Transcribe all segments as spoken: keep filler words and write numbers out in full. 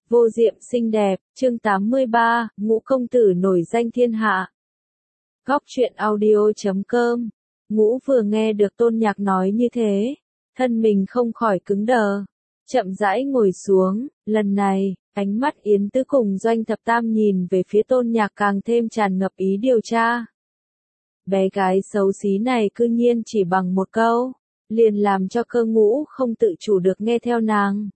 Vô diệm xinh đẹp, chương tám mươi ba, Ngũ công tử nổi danh thiên hạ. Góc truyện audio chấm com. Ngũ vừa nghe được Tôn Nhạc nói như thế, thân mình không khỏi cứng đờ, chậm rãi ngồi xuống, lần này, ánh mắt Yến Tứ cùng Doanh Thập Tam nhìn về phía Tôn Nhạc càng thêm tràn ngập ý điều tra. Bé gái xấu xí này cư nhiên chỉ bằng một câu, liền làm cho Cơ Ngũ không tự chủ được nghe theo nàng.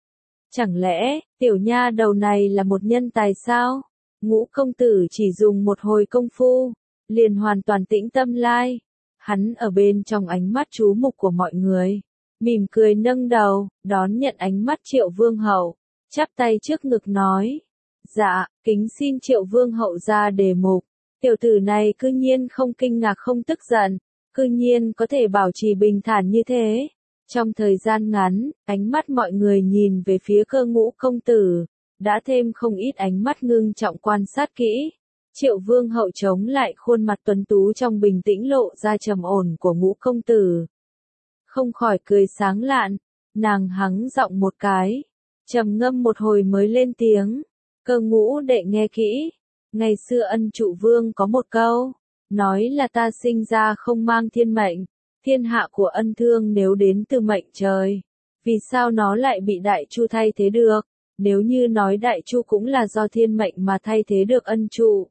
Chẳng lẽ, tiểu nha đầu này là một nhân tài sao? Ngũ công tử chỉ dùng một hồi công phu, liền hoàn toàn tĩnh tâm lai. Hắn ở bên trong ánh mắt chú mục của mọi người, mỉm cười nâng đầu, đón nhận ánh mắt Triệu Vương hậu, chắp tay trước ngực nói. Dạ, kính xin Triệu Vương hậu ra đề mục. Tiểu tử này cư nhiên không kinh ngạc không tức giận, cư nhiên có thể bảo trì bình thản như thế. Trong thời gian ngắn, ánh mắt mọi người nhìn về phía Cơ Ngũ công tử, đã thêm không ít ánh mắt ngưng trọng quan sát kỹ. Triệu Vương hậu chống lại khuôn mặt tuấn tú trong bình tĩnh lộ ra trầm ổn của Ngũ công tử. Không khỏi cười sáng lạn, nàng hắng giọng một cái, trầm ngâm một hồi mới lên tiếng. Cơ Ngũ đệ nghe kỹ, ngày xưa Ân Trụ Vương có một câu, nói là ta sinh ra không mang thiên mệnh. Thiên hạ của Ân Thương nếu đến từ mệnh trời, vì sao nó lại bị Đại Chu thay thế được? Nếu như nói Đại Chu cũng là do thiên mệnh mà thay thế được Ân Trụ,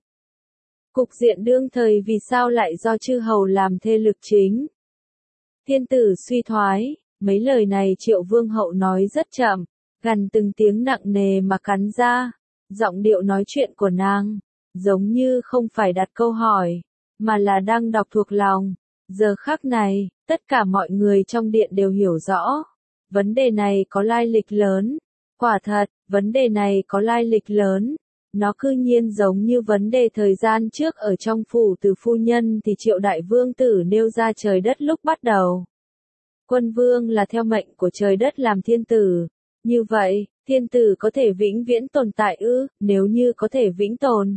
cục diện đương thời vì sao lại do chư hầu làm thế lực chính? Thiên tử suy thoái, mấy lời này Triệu Vương hậu nói rất chậm, gần từng tiếng nặng nề mà cắn ra, giọng điệu nói chuyện của nàng, giống như không phải đặt câu hỏi, mà là đang đọc thuộc lòng. Giờ khắc này, tất cả mọi người trong điện đều hiểu rõ. Vấn đề này có lai lịch lớn. Quả thật, vấn đề này có lai lịch lớn. Nó cư nhiên giống như vấn đề thời gian trước ở trong phủ từ phu nhân thì Triệu Đại Vương tử nêu ra trời đất lúc bắt đầu. Quân vương là theo mệnh của trời đất làm thiên tử. Như vậy, thiên tử có thể vĩnh viễn tồn tại ư? Nếu như có thể vĩnh tồn,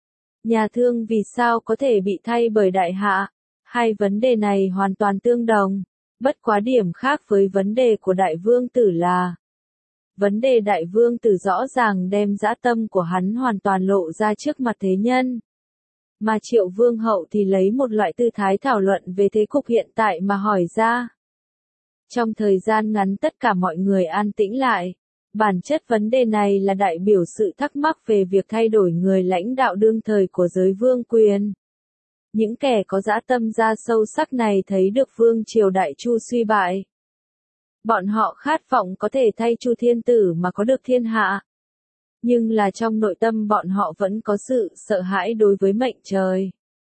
nhà Thương vì sao có thể bị thay bởi đại hạ? Hai vấn đề này hoàn toàn tương đồng, bất quá điểm khác với vấn đề của Đại Vương tử là, vấn đề Đại Vương tử rõ ràng đem dã tâm của hắn hoàn toàn lộ ra trước mặt thế nhân. Mà Triệu Vương hậu thì lấy một loại tư thái thảo luận về thế cục hiện tại mà hỏi ra. Trong thời gian ngắn tất cả mọi người an tĩnh lại. Bản chất vấn đề này là đại biểu sự thắc mắc về việc thay đổi người lãnh đạo đương thời của giới vương quyền. Những kẻ có dã tâm ra sâu sắc này thấy được vương triều Đại Chu suy bại. Bọn họ khát vọng có thể thay Chu thiên tử mà có được thiên hạ. Nhưng là trong nội tâm bọn họ vẫn có sự sợ hãi đối với mệnh trời.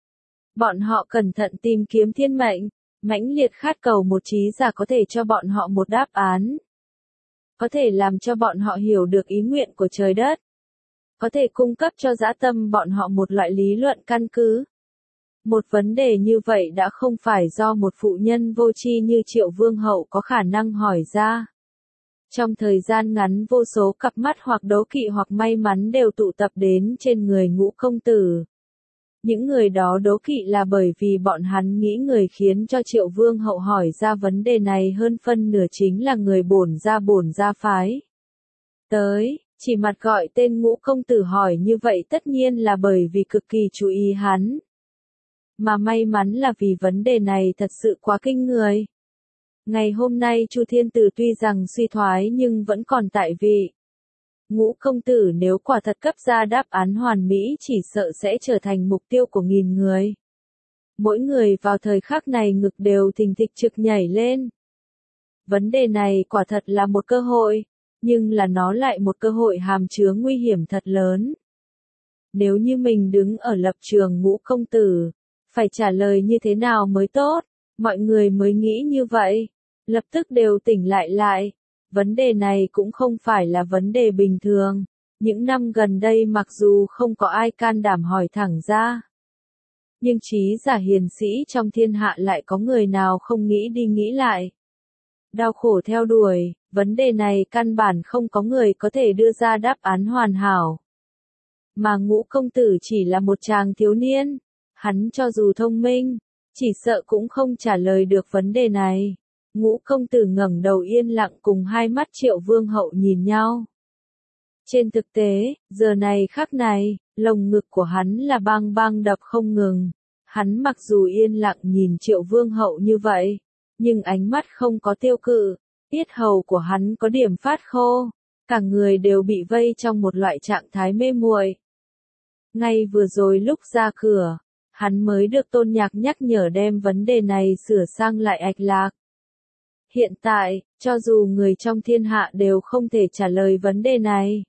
Bọn họ cẩn thận tìm kiếm thiên mệnh, mãnh liệt khát cầu một trí giả có thể cho bọn họ một đáp án. Có thể làm cho bọn họ hiểu được ý nguyện của trời đất. Có thể cung cấp cho dã tâm bọn họ một loại lý luận căn cứ. Một vấn đề như vậy đã không phải do một phụ nhân vô tri như Triệu Vương hậu có khả năng hỏi ra. Trong thời gian ngắn vô số cặp mắt hoặc đố kỵ hoặc may mắn đều tụ tập đến trên người Ngũ công tử. Những người đó đố kỵ là bởi vì bọn hắn nghĩ người khiến cho Triệu Vương hậu hỏi ra vấn đề này hơn phân nửa chính là người bổn gia bổn gia phái. Tới, chỉ mặt gọi tên Ngũ công tử hỏi như vậy tất nhiên là bởi vì cực kỳ chú ý hắn. Mà may mắn là vì vấn đề này thật sự quá kinh người. Ngày hôm nay Chu thiên tử tuy rằng suy thoái nhưng vẫn còn tại vị. Ngũ công tử nếu quả thật cấp ra đáp án hoàn mỹ chỉ sợ sẽ trở thành mục tiêu của nghìn người. Mỗi người vào thời khắc này ngực đều thình thịch trực nhảy lên. Vấn đề này quả thật là một cơ hội, nhưng là nó lại một cơ hội hàm chứa nguy hiểm thật lớn. Nếu như mình đứng ở lập trường Ngũ công tử, phải trả lời như thế nào mới tốt, mọi người mới nghĩ như vậy, lập tức đều tỉnh lại lại. Vấn đề này cũng không phải là vấn đề bình thường, những năm gần đây mặc dù không có ai can đảm hỏi thẳng ra. Nhưng trí giả hiền sĩ trong thiên hạ lại có người nào không nghĩ đi nghĩ lại. Đau khổ theo đuổi, vấn đề này căn bản không có người có thể đưa ra đáp án hoàn hảo. Mà Ngũ công tử chỉ là một chàng thiếu niên. Hắn cho dù thông minh, chỉ sợ cũng không trả lời được vấn đề này. Ngũ công tử ngẩng đầu yên lặng cùng hai mắt Triệu Vương hậu nhìn nhau. Trên thực tế, giờ này khắc này, lồng ngực của hắn là bang bang đập không ngừng. Hắn mặc dù yên lặng nhìn Triệu Vương hậu như vậy, nhưng ánh mắt không có tiêu cự, yết hầu của hắn có điểm phát khô, cả người đều bị vây trong một loại trạng thái mê muội. Ngay vừa rồi lúc ra cửa, hắn mới được Tôn Nhạc nhắc nhở đem vấn đề này sửa sang lại ạch lạc. Hiện tại, cho dù người trong thiên hạ đều không thể trả lời vấn đề này,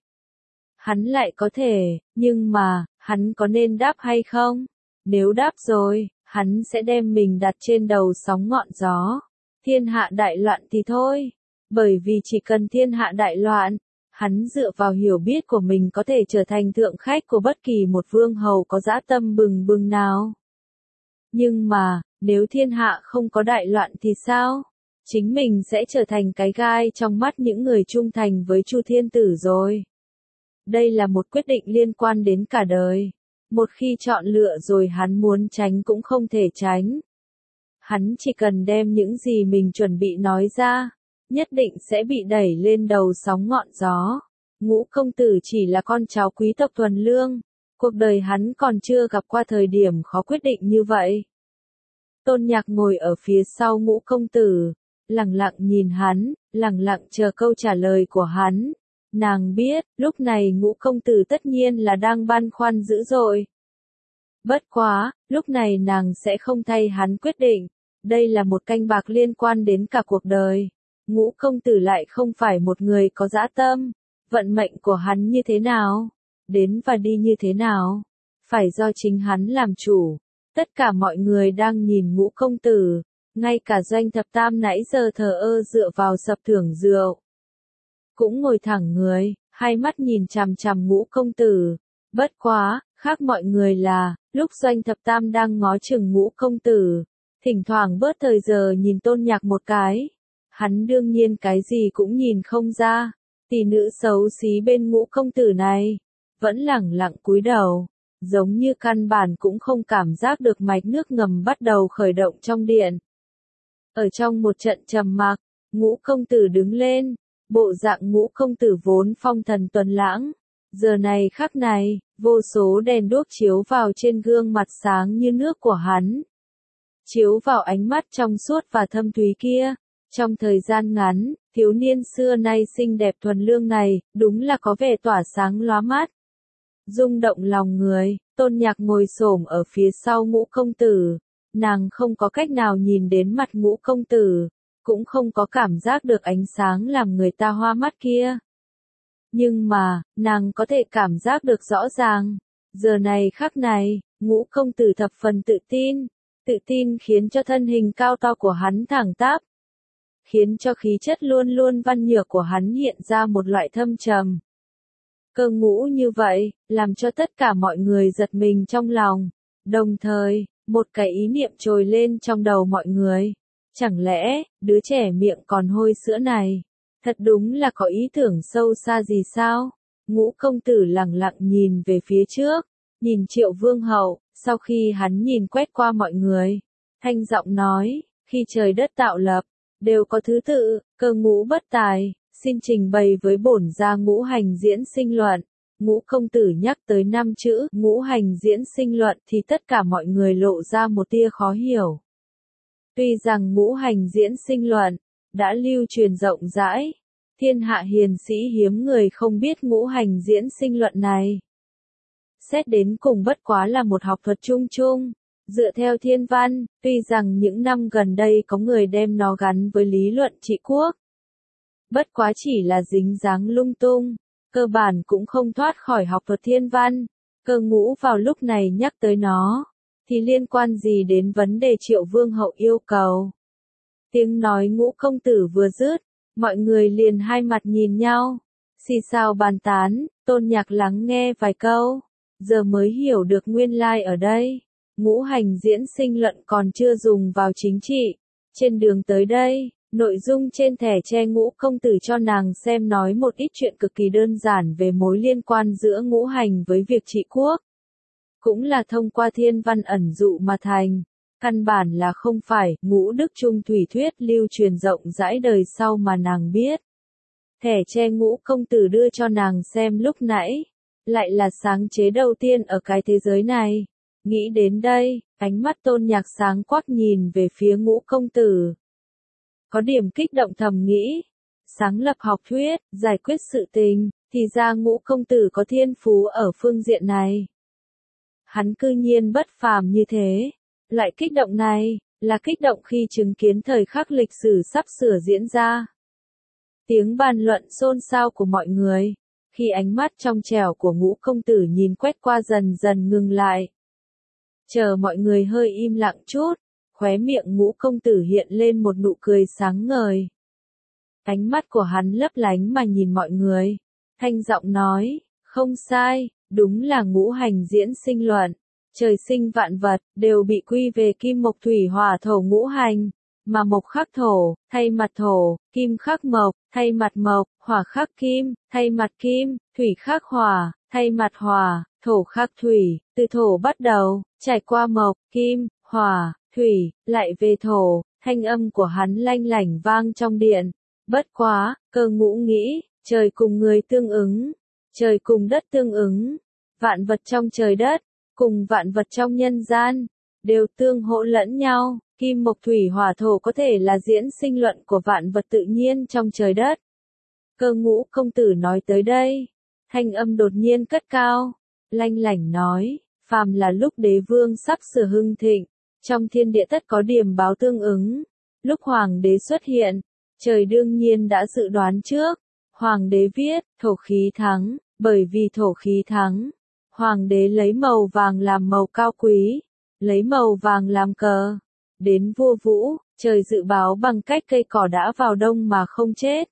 hắn lại có thể, nhưng mà, hắn có nên đáp hay không? Nếu đáp rồi, hắn sẽ đem mình đặt trên đầu sóng ngọn gió. Thiên hạ đại loạn thì thôi. Bởi vì chỉ cần thiên hạ đại loạn, hắn dựa vào hiểu biết của mình có thể trở thành thượng khách của bất kỳ một vương hầu có dã tâm bừng bừng nào. Nhưng mà, nếu thiên hạ không có đại loạn thì sao? Chính mình sẽ trở thành cái gai trong mắt những người trung thành với Chu Thiên Tử rồi. Đây là một quyết định liên quan đến cả đời. Một khi chọn lựa rồi hắn muốn tránh cũng không thể tránh. Hắn chỉ cần đem những gì mình chuẩn bị nói ra, nhất định sẽ bị đẩy lên đầu sóng ngọn gió. Ngũ công tử chỉ là con cháu quý tộc thuần lương, cuộc đời hắn còn chưa gặp qua thời điểm khó quyết định như vậy. Tôn Nhạc ngồi ở phía sau Ngũ công tử, lặng lặng nhìn hắn, lặng lặng chờ câu trả lời của hắn. Nàng biết, lúc này Ngũ công tử tất nhiên là đang băn khoăn dữ dội. Bất quá, lúc này nàng sẽ không thay hắn quyết định. Đây là một canh bạc liên quan đến cả cuộc đời. Ngũ công tử lại không phải một người có dã tâm. Vận mệnh của hắn như thế nào? Đến và đi như thế nào? Phải do chính hắn làm chủ. Tất cả mọi người đang nhìn Ngũ công tử. Ngay cả Doanh Thập Tam nãy giờ thờ ơ dựa vào sập thưởng rượu. Cũng ngồi thẳng người, hai mắt nhìn chằm chằm Ngũ công tử. Bất quá, khác mọi người là, lúc Doanh Thập Tam đang ngó chừng Ngũ công tử, thỉnh thoảng bớt thời giờ nhìn Tôn Nhạc một cái. Hắn đương nhiên cái gì cũng nhìn không ra, tỷ nữ xấu xí bên Ngũ công tử này, vẫn lẳng lặng cúi đầu, giống như căn bản cũng không cảm giác được mạch nước ngầm bắt đầu khởi động trong điện. Ở trong một trận trầm mặc, Ngũ công tử đứng lên, bộ dạng Ngũ công tử vốn phong thần tuấn lãng. Giờ này khắc này, vô số đèn đuốc chiếu vào trên gương mặt sáng như nước của hắn. Chiếu vào ánh mắt trong suốt và thâm thúy kia. Trong thời gian ngắn, thiếu niên xưa nay xinh đẹp thuần lương này, đúng là có vẻ tỏa sáng lóa mắt. Rung động lòng người, Tôn Nhạc ngồi xổm ở phía sau Ngũ công tử. Nàng không có cách nào nhìn đến mặt Ngũ công tử, cũng không có cảm giác được ánh sáng làm người ta hoa mắt kia. Nhưng mà, nàng có thể cảm giác được rõ ràng. Giờ này khắc này, Ngũ công tử thập phần tự tin. Tự tin khiến cho thân hình cao to của hắn thẳng tắp. Khiến cho khí chất luôn luôn văn nhược của hắn hiện ra một loại thâm trầm. Cơ ngũ như vậy, làm cho tất cả mọi người giật mình trong lòng. Đồng thời, một cái ý niệm trồi lên trong đầu mọi người. Chẳng lẽ, đứa trẻ miệng còn hôi sữa này, thật đúng là có ý tưởng sâu xa gì sao? Ngũ công tử lặng lặng nhìn về phía trước, nhìn Triệu Vương hậu, sau khi hắn nhìn quét qua mọi người, thanh giọng nói, khi trời đất tạo lập, đều có thứ tự, cơ ngũ bất tài, xin trình bày với bổn gia ngũ hành diễn sinh luận. Ngũ công tử nhắc tới năm chữ ngũ hành diễn sinh luận thì tất cả mọi người lộ ra một tia khó hiểu. Tuy rằng ngũ hành diễn sinh luận đã lưu truyền rộng rãi, thiên hạ hiền sĩ hiếm người không biết ngũ hành diễn sinh luận này. Xét đến cùng bất quá là một học thuật chung chung, dựa theo thiên văn, tuy rằng những năm gần đây có người đem nó gắn với lý luận trị quốc. Bất quá chỉ là dính dáng lung tung, cơ bản cũng không thoát khỏi học thuật thiên văn. Cơ ngũ vào lúc này nhắc tới nó, thì liên quan gì đến vấn đề Triệu Vương hậu yêu cầu. Tiếng nói Ngũ công tử vừa dứt, mọi người liền hai mặt nhìn nhau, xì xào bàn tán. Tôn Nhạc lắng nghe vài câu, giờ mới hiểu được nguyên lai ở đây. Ngũ hành diễn sinh luận còn chưa dùng vào chính trị. Trên đường tới đây, nội dung trên thẻ tre Ngũ công tử cho nàng xem nói một ít chuyện cực kỳ đơn giản về mối liên quan giữa ngũ hành với việc trị quốc. Cũng là thông qua thiên văn ẩn dụ mà thành. Căn bản là không phải ngũ đức trung thủy thuyết lưu truyền rộng rãi đời sau mà nàng biết. Thẻ tre Ngũ công tử đưa cho nàng xem lúc nãy, lại là sáng chế đầu tiên ở cái thế giới này. Nghĩ đến đây, ánh mắt Tôn Nhạc sáng quắc nhìn về phía Ngũ công tử. Có điểm kích động thầm nghĩ, sáng lập học thuyết, giải quyết sự tình, thì ra Ngũ công tử có thiên phú ở phương diện này. Hắn cư nhiên bất phàm như thế. Loại kích động này, là kích động khi chứng kiến thời khắc lịch sử sắp sửa diễn ra. Tiếng bàn luận xôn xao của mọi người, khi ánh mắt trong trẻo của Ngũ công tử nhìn quét qua dần dần ngừng lại. Chờ mọi người hơi im lặng chút, khóe miệng Ngũ công tử hiện lên một nụ cười sáng ngời. Ánh mắt của hắn lấp lánh mà nhìn mọi người, thanh giọng nói, không sai, đúng là ngũ hành diễn sinh luận. Trời sinh vạn vật, đều bị quy về kim mộc thủy hỏa thổ ngũ hành, mà mộc khắc thổ, thay mặt thổ, kim khắc mộc, thay mặt mộc, hỏa khắc kim, thay mặt kim, thủy khắc hỏa, thay mặt hỏa, thổ khắc thủy, từ thổ bắt đầu, trải qua mộc, kim, hỏa, thủy, lại về thổ, thanh âm của hắn lanh lảnh vang trong điện. Bất quá, Cơ Ngũ nghĩ, trời cùng người tương ứng, trời cùng đất tương ứng, vạn vật trong trời đất, cùng vạn vật trong nhân gian, đều tương hỗ lẫn nhau, kim mộc thủy hỏa thổ có thể là diễn sinh luận của vạn vật tự nhiên trong trời đất. Cơ Ngũ công tử nói tới đây, thanh âm đột nhiên cất cao, lanh lảnh nói, phàm là lúc đế vương sắp sửa hưng thịnh, trong thiên địa tất có điểm báo tương ứng, lúc hoàng đế xuất hiện, trời đương nhiên đã dự đoán trước, hoàng đế viết, thổ khí thắng, bởi vì thổ khí thắng. Hoàng đế lấy màu vàng làm màu cao quý, lấy màu vàng làm cờ. Đến vua Vũ, trời dự báo bằng cách cây cỏ đã vào đông mà không chết.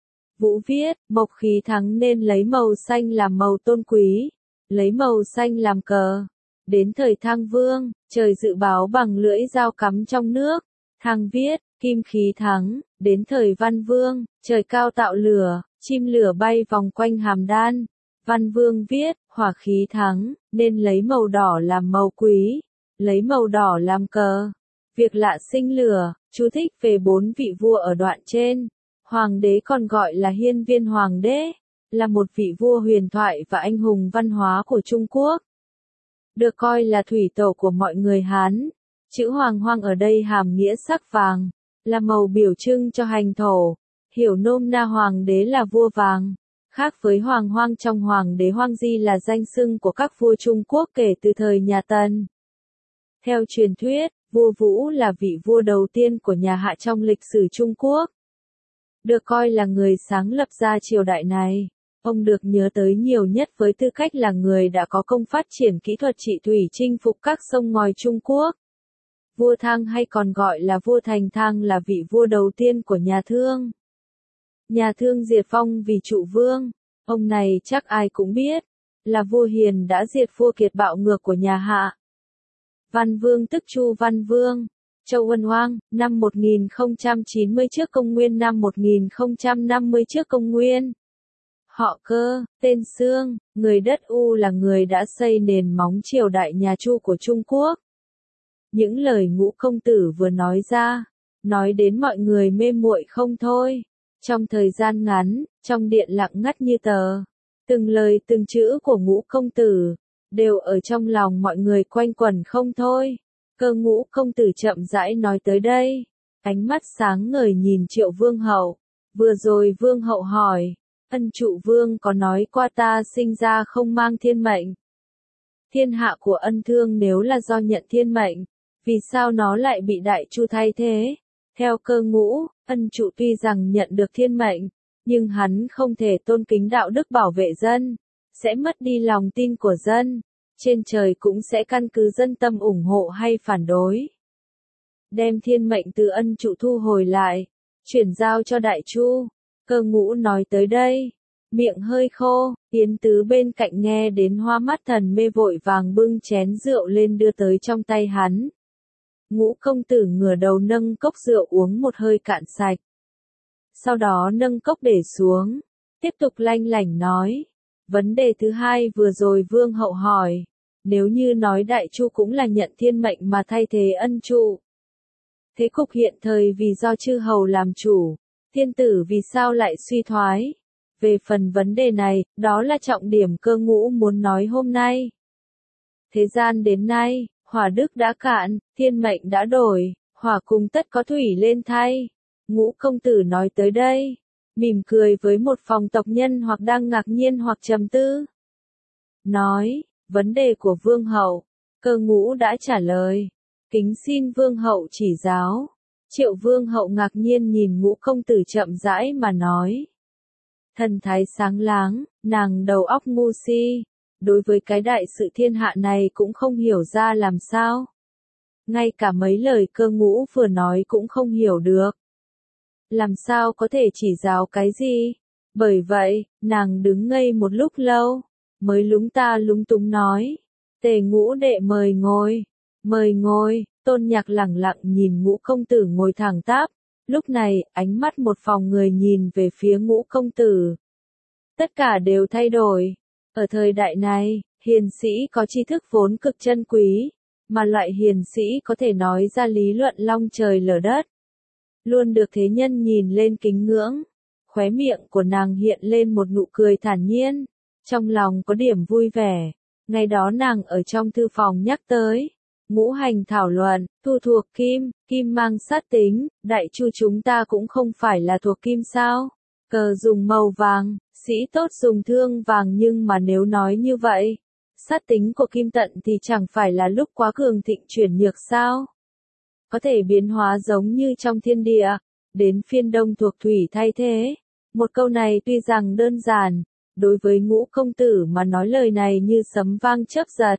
Vũ viết, mộc khí thắng nên lấy màu xanh làm màu tôn quý, lấy màu xanh làm cờ. Đến thời Thang Vương, trời dự báo bằng lưỡi dao cắm trong nước. Thang viết, kim khí thắng. Đến thời Văn Vương, trời cao tạo lửa, chim lửa bay vòng quanh hàm đan. Văn Vương viết, hỏa khí thắng, nên lấy màu đỏ làm màu quý, lấy màu đỏ làm cờ. Việc lạ sinh lửa, chú thích về bốn vị vua ở đoạn trên. Hoàng đế còn gọi là Hiên Viên Hoàng đế, là một vị vua huyền thoại và anh hùng văn hóa của Trung Quốc. Được coi là thủy tổ của mọi người Hán. Chữ Hoàng Hoang ở đây hàm nghĩa sắc vàng, là màu biểu trưng cho hành thổ. Hiểu nôm na Hoàng đế là vua vàng. Khác với Hoàng Hoang, trong Hoàng đế Hoang Di là danh xưng của các vua Trung Quốc kể từ thời nhà Tần. Theo truyền thuyết, vua Vũ là vị vua đầu tiên của nhà Hạ trong lịch sử Trung Quốc. Được coi là người sáng lập ra triều đại này. Ông được nhớ tới nhiều nhất với tư cách là người đã có công phát triển kỹ thuật trị thủy chinh phục các sông ngòi Trung Quốc. Vua Thang hay còn gọi là vua Thành Thang là vị vua đầu tiên của nhà Thương. Nhà Thương diệt vong vì Trụ Vương, ông này chắc ai cũng biết, là vua hiền đã diệt vua kiệt bạo ngược của nhà Hạ. Văn Vương tức Chu Văn Vương, Châu Ân Hoang, năm một nghìn không trăm chín mươi trước công nguyên năm một nghìn không trăm năm mươi trước công nguyên. Họ Cơ, tên Xương, người đất U là người đã xây nền móng triều đại nhà Chu của Trung Quốc. Những lời Ngũ công tử vừa nói ra, nói đến mọi người mê muội không thôi. Trong thời gian ngắn, trong điện lặng ngắt như tờ, từng lời từng chữ của Ngũ công tử, đều ở trong lòng mọi người quanh quẩn không thôi. Cơ Ngũ công tử chậm rãi nói tới đây, ánh mắt sáng ngời nhìn Triệu Vương hậu. Vừa rồi Vương hậu hỏi, Ân Trụ Vương có nói qua ta sinh ra không mang thiên mệnh. Thiên hạ của Ân Thương nếu là do nhận thiên mệnh, vì sao nó lại bị Đại Chu thay thế? Theo Cơ Ngũ, Ân Trụ tuy rằng nhận được thiên mệnh, nhưng hắn không thể tôn kính đạo đức bảo vệ dân, sẽ mất đi lòng tin của dân, trên trời cũng sẽ căn cứ dân tâm ủng hộ hay phản đối. Đem thiên mệnh từ Ân Trụ thu hồi lại, chuyển giao cho Đại Chu. Cơ Ngũ nói tới đây, miệng hơi khô, Yến Tứ bên cạnh nghe đến hoa mắt thần mê vội vàng bưng chén rượu lên đưa tới trong tay hắn. Ngũ công tử ngửa đầu nâng cốc rượu uống một hơi cạn sạch. Sau đó nâng cốc để xuống, tiếp tục lanh lảnh nói. Vấn đề thứ hai vừa rồi Vương hậu hỏi, nếu như nói Đại Chu cũng là nhận thiên mệnh mà thay thế Ân Trụ. Thế cục hiện thời vì do chư hầu làm chủ, thiên tử vì sao lại suy thoái? Về phần vấn đề này, đó là trọng điểm Cơ Ngũ muốn nói hôm nay. Thế gian đến nay, hỏa đức đã cạn, thiên mệnh đã đổi, hỏa cùng tất có thủy lên thay. Ngũ công tử nói tới đây, mỉm cười với một phòng tộc nhân hoặc đang ngạc nhiên hoặc trầm tư. Nói, vấn đề của vương hậu, Cơ Ngũ đã trả lời. Kính xin vương hậu chỉ giáo. Triệu vương hậu ngạc nhiên nhìn Ngũ công tử chậm rãi mà nói. Thần thái sáng láng, nàng đầu óc ngu si, đối với cái đại sự thiên hạ này cũng không hiểu ra làm sao. Ngay cả mấy lời Cơ Ngũ vừa nói cũng không hiểu được. Làm sao có thể chỉ giáo cái gì? Bởi vậy, nàng đứng ngây một lúc lâu, mới lúng ta lúng túng nói. Tề Ngũ đệ mời ngồi, mời ngồi, Tôn Nhạc lẳng lặng nhìn Ngũ công tử ngồi thẳng tắp. Lúc này, ánh mắt một phòng người nhìn về phía Ngũ công tử. Tất cả đều thay đổi. Ở thời đại này, hiền sĩ có tri thức vốn cực chân quý, mà loại hiền sĩ có thể nói ra lý luận long trời lở đất. Luôn được thế nhân nhìn lên kính ngưỡng. Khóe miệng của nàng hiện lên một nụ cười thản nhiên, trong lòng có điểm vui vẻ. Ngày đó nàng ở trong thư phòng nhắc tới. Ngũ hành thảo luận, thu thuộc kim, kim mang sát tính, đại chu chúng ta cũng không phải là thuộc kim sao? Cờ dùng màu vàng, sĩ tốt dùng thương vàng nhưng mà nếu nói như vậy, sát tính của kim tận thì chẳng phải là lúc quá cường thịnh chuyển nhược sao? Có thể biến hóa giống như trong thiên địa, đến phiên đông thuộc thủy thay thế. Một câu này tuy rằng đơn giản, đối với Ngũ công tử mà nói lời này như sấm vang chớp giật.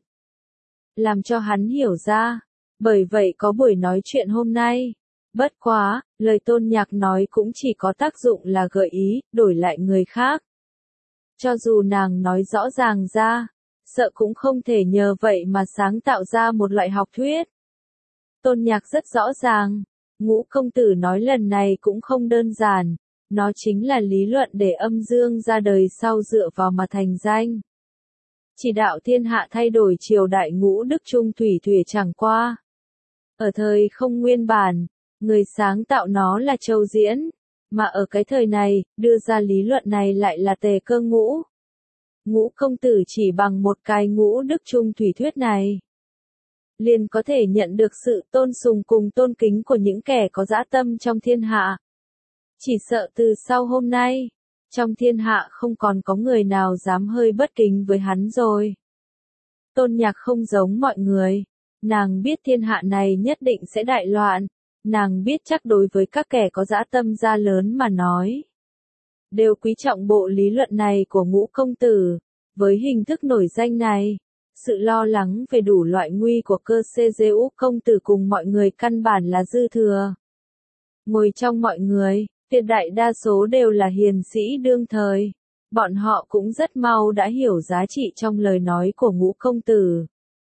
Làm cho hắn hiểu ra, bởi vậy có buổi nói chuyện hôm nay. Bất quá, lời Tôn Nhạc nói cũng chỉ có tác dụng là gợi ý, đổi lại người khác. Cho dù nàng nói rõ ràng ra, sợ cũng không thể nhờ vậy mà sáng tạo ra một loại học thuyết. Tôn Nhạc rất rõ ràng, Ngũ công tử nói lần này cũng không đơn giản, nó chính là lý luận để âm dương ra đời sau dựa vào mà thành danh. Chỉ đạo thiên hạ thay đổi triều đại Ngũ đức trung thủy thủy chẳng qua. Ở thời không nguyên bản, người sáng tạo nó là Châu Diễn, mà ở cái thời này, đưa ra lý luận này lại là Tề Cơ Ngũ. Ngũ công tử chỉ bằng một cái Ngũ đức trung thủy thuyết này, liền có thể nhận được sự tôn sùng cùng tôn kính của những kẻ có dã tâm trong thiên hạ. Chỉ sợ từ sau hôm nay, trong thiên hạ không còn có người nào dám hơi bất kính với hắn rồi. Tôn Nhạc không giống mọi người, nàng biết thiên hạ này nhất định sẽ đại loạn, nàng biết chắc đối với các kẻ có dã tâm gia lớn mà nói. Đều quý trọng bộ lý luận này của Ngũ công tử, với hình thức nổi danh này. Sự lo lắng về đủ loại nguy của Cơ Ngũ công tử cùng mọi người căn bản là dư thừa. Ngồi trong mọi người, tuyệt đại đa số đều là hiền sĩ đương thời. Bọn họ cũng rất mau đã hiểu giá trị trong lời nói của Ngũ công tử.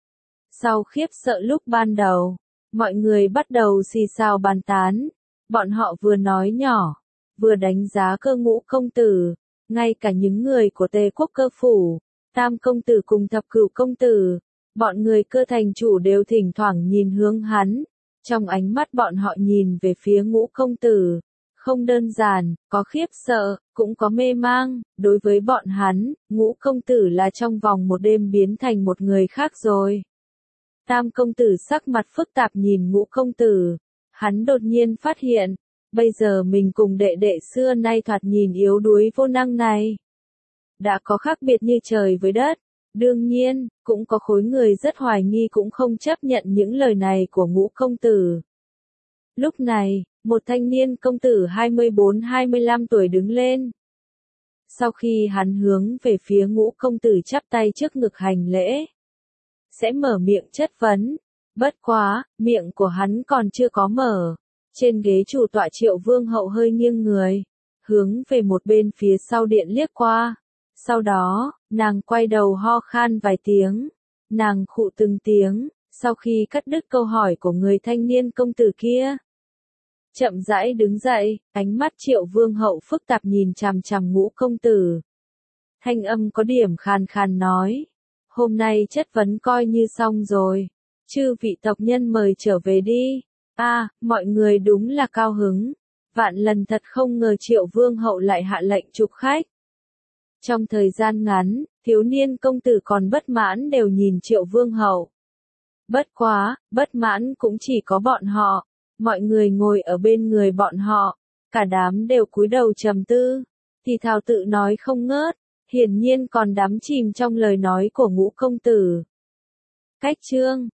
Sau khiếp sợ lúc ban đầu, mọi người bắt đầu xì xào bàn tán. Bọn họ vừa nói nhỏ, vừa đánh giá Cơ Ngũ công tử, ngay cả những người của Tề quốc Cơ phủ, Tam công tử cùng Thập cửu công tử, bọn người Cơ thành chủ đều thỉnh thoảng nhìn hướng hắn. Trong ánh mắt bọn họ nhìn về phía Ngũ công tử, không đơn giản, có khiếp sợ, cũng có mê mang. Đối với bọn hắn, Ngũ công tử là trong vòng một đêm biến thành một người khác rồi. Tam công tử sắc mặt phức tạp nhìn Ngũ công tử, hắn đột nhiên phát hiện, bây giờ mình cùng đệ đệ xưa nay thoạt nhìn yếu đuối vô năng này, đã có khác biệt như trời với đất. Đương nhiên, cũng có khối người rất hoài nghi cũng không chấp nhận những lời này của Ngũ công tử. Lúc này, một thanh niên công tử hai mươi bốn hai mươi lăm tuổi đứng lên. Sau khi hắn hướng về phía Ngũ công tử chắp tay trước ngực hành lễ, sẽ mở miệng chất vấn. Bất quá, miệng của hắn còn chưa có mở. Trên ghế chủ tọa Triệu vương hậu hơi nghiêng người, hướng về một bên phía sau điện liếc qua. Sau đó, nàng quay đầu ho khan vài tiếng. Nàng khụ từng tiếng, sau khi cắt đứt câu hỏi của người thanh niên công tử kia. Chậm rãi đứng dậy, ánh mắt Triệu vương hậu phức tạp nhìn chằm chằm Ngũ công tử. Thanh âm có điểm khàn khàn nói. Hôm nay chất vấn coi như xong rồi. Chư vị tộc nhân mời trở về đi. A, à, mọi người đúng là cao hứng. Vạn lần thật không ngờ Triệu vương hậu lại hạ lệnh trục khách. Trong thời gian ngắn, thiếu niên công tử còn bất mãn đều nhìn Triệu Vương hậu. Bất quá, bất mãn cũng chỉ có bọn họ, mọi người ngồi ở bên người bọn họ, cả đám đều cúi đầu trầm tư, thì thào tự nói không ngớt, hiển nhiên còn đắm chìm trong lời nói của Ngũ công tử. Cách chương